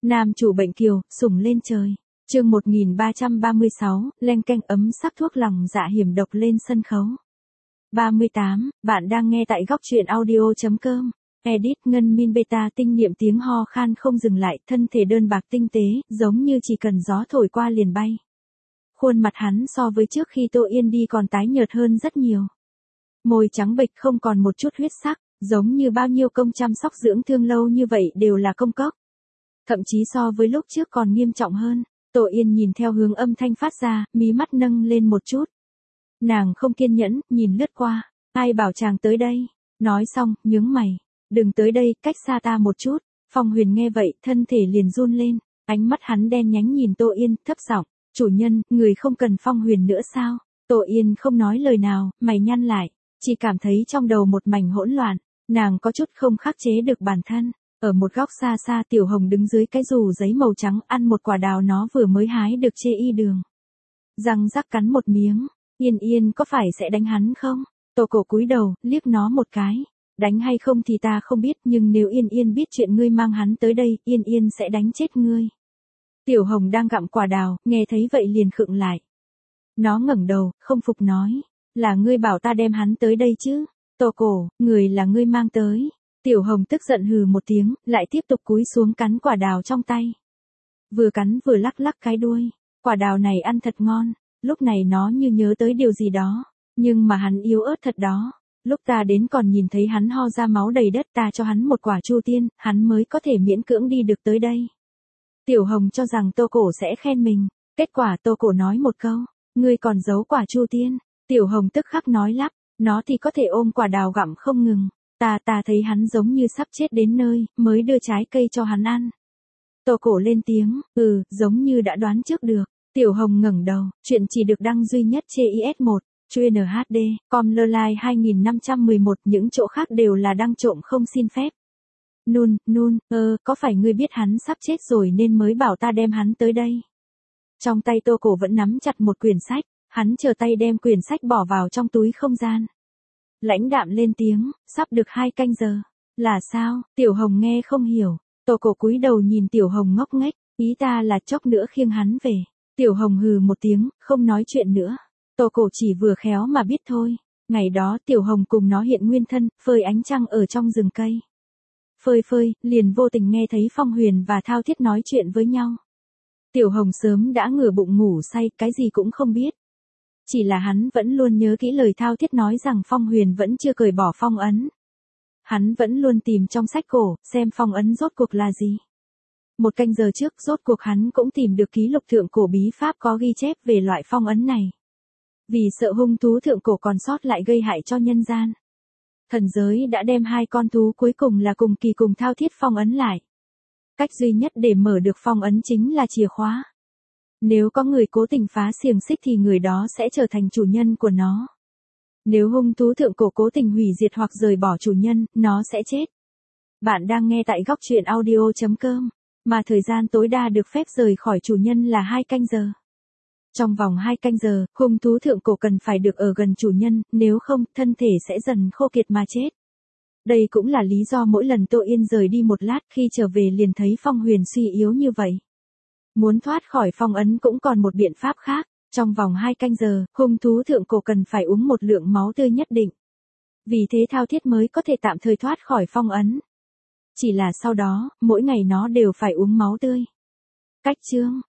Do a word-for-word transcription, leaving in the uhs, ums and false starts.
Nam chủ bệnh kiều, sủng lên trời. Chương một nghìn ba trăm ba mươi sáu, leng keng ấm sắc thuốc lòng dạ hiểm độc lên sân khấu. ba mươi tám, bạn đang nghe tại góc truyện audio chấm com. Edit Ngân Min Beta tinh niệm tiếng ho khan không dừng lại, thân thể đơn bạc tinh tế, giống như chỉ cần gió thổi qua liền bay. Khuôn mặt hắn so với trước khi Tô Yên đi còn tái nhợt hơn rất nhiều. Môi trắng bệch không còn một chút huyết sắc, giống như bao nhiêu công chăm sóc dưỡng thương lâu như vậy đều là công cốc. Thậm chí so với lúc trước còn nghiêm trọng hơn. Tô Yên nhìn theo hướng âm thanh phát ra, mí mắt nâng lên một chút. Nàng không kiên nhẫn, nhìn lướt qua. Ai bảo chàng tới đây? Nói xong, nhướng mày. Đừng tới đây, cách xa ta một chút. Phong Huyền nghe vậy, thân thể liền run lên. Ánh mắt hắn đen nhánh nhìn Tô Yên, thấp giọng, chủ nhân, người không cần Phong Huyền nữa sao? Tô Yên không nói lời nào, mày nhăn lại. Chỉ cảm thấy trong đầu một mảnh hỗn loạn. Nàng có chút không khắc chế được bản thân. Ở một góc xa xa Tiểu Hồng đứng dưới cái dù giấy màu trắng ăn một quả đào nó vừa mới hái được chê y đường. Răng rắc cắn một miếng, Yên Yên có phải sẽ đánh hắn không? Tô Cổ cúi đầu, liếc nó một cái. Đánh hay không thì ta không biết, nhưng nếu Yên Yên biết chuyện ngươi mang hắn tới đây, Yên Yên sẽ đánh chết ngươi. Tiểu Hồng đang gặm quả đào, nghe thấy vậy liền khựng lại. Nó ngẩng đầu, không phục nói, là ngươi bảo ta đem hắn tới đây chứ? Tô Cổ, người là ngươi mang tới. Tiểu Hồng tức giận hừ một tiếng, lại tiếp tục cúi xuống cắn quả đào trong tay. Vừa cắn vừa lắc lắc cái đuôi. Quả đào này ăn thật ngon. Lúc này nó như nhớ tới điều gì đó. Nhưng mà hắn yếu ớt thật đó. Lúc ta đến còn nhìn thấy hắn ho ra máu đầy đất, ta cho hắn một quả chu tiên, hắn mới có thể miễn cưỡng đi được tới đây. Tiểu Hồng cho rằng Tô Cổ sẽ khen mình. Kết quả Tô Cổ nói một câu, ngươi còn giấu quả chu tiên. Tiểu Hồng tức khắc nói lắp, nó thì có thể ôm quả đào gặm không ngừng. Ta ta thấy hắn giống như sắp chết đến nơi, mới đưa trái cây cho hắn ăn. Tô Cổ lên tiếng, ừ, giống như đã đoán trước được. Tiểu Hồng ngẩng đầu, chuyện chỉ được đăng duy nhất trên i ét một, chuyên hát đê, com lơ lai hai nghìn năm trăm mười một, những chỗ khác đều là đăng trộm không xin phép. Nun, nun, ơ, có phải ngươi biết hắn sắp chết rồi nên mới bảo ta đem hắn tới đây? Trong tay Tô Cổ vẫn nắm chặt một quyển sách, hắn chờ tay đem quyển sách bỏ vào trong túi không gian. Lãnh đạm lên tiếng, sắp được hai canh giờ. Là sao? Tiểu Hồng nghe không hiểu. Tô Cổ cúi đầu nhìn Tiểu Hồng ngốc nghếch, ý ta là chốc nữa khiêng hắn về. Tiểu Hồng hừ một tiếng, không nói chuyện nữa. Tô Cổ chỉ vừa khéo mà biết thôi. Ngày đó Tiểu Hồng cùng nó hiện nguyên thân, phơi ánh trăng ở trong rừng cây. Phơi phơi, liền vô tình nghe thấy Phong Huyền và Thao Thiết nói chuyện với nhau. Tiểu Hồng sớm đã ngửa bụng ngủ say, cái gì cũng không biết. Chỉ là hắn vẫn luôn nhớ kỹ lời Thao Thiết nói rằng Phong Huyền vẫn chưa cởi bỏ phong ấn. Hắn vẫn luôn tìm trong sách cổ, xem phong ấn rốt cuộc là gì. Một canh giờ trước, rốt cuộc hắn cũng tìm được ký lục thượng cổ bí pháp có ghi chép về loại phong ấn này. Vì sợ hung thú thượng cổ còn sót lại gây hại cho nhân gian. Thần giới đã đem hai con thú cuối cùng là Cùng Kỳ cùng Thao Thiết phong ấn lại. Cách duy nhất để mở được phong ấn chính là chìa khóa. Nếu có người cố tình phá xiềng xích thì người đó sẽ trở thành chủ nhân của nó. Nếu hung thú thượng cổ cố tình hủy diệt hoặc rời bỏ chủ nhân, nó sẽ chết. Bạn đang nghe tại góc truyện audio chấm com, mà thời gian tối đa được phép rời khỏi chủ nhân là hai canh giờ. Trong vòng hai canh giờ, hung thú thượng cổ cần phải được ở gần chủ nhân, nếu không, thân thể sẽ dần khô kiệt mà chết. Đây cũng là lý do mỗi lần Tô Yên rời đi một lát, khi trở về liền thấy Phong Huyền suy yếu như vậy. Muốn thoát khỏi phong ấn cũng còn một biện pháp khác. Trong vòng hai canh giờ, hung thú thượng cổ cần phải uống một lượng máu tươi nhất định. Vì thế Thao Thiết mới có thể tạm thời thoát khỏi phong ấn. Chỉ là sau đó, mỗi ngày nó đều phải uống máu tươi. Cách chương,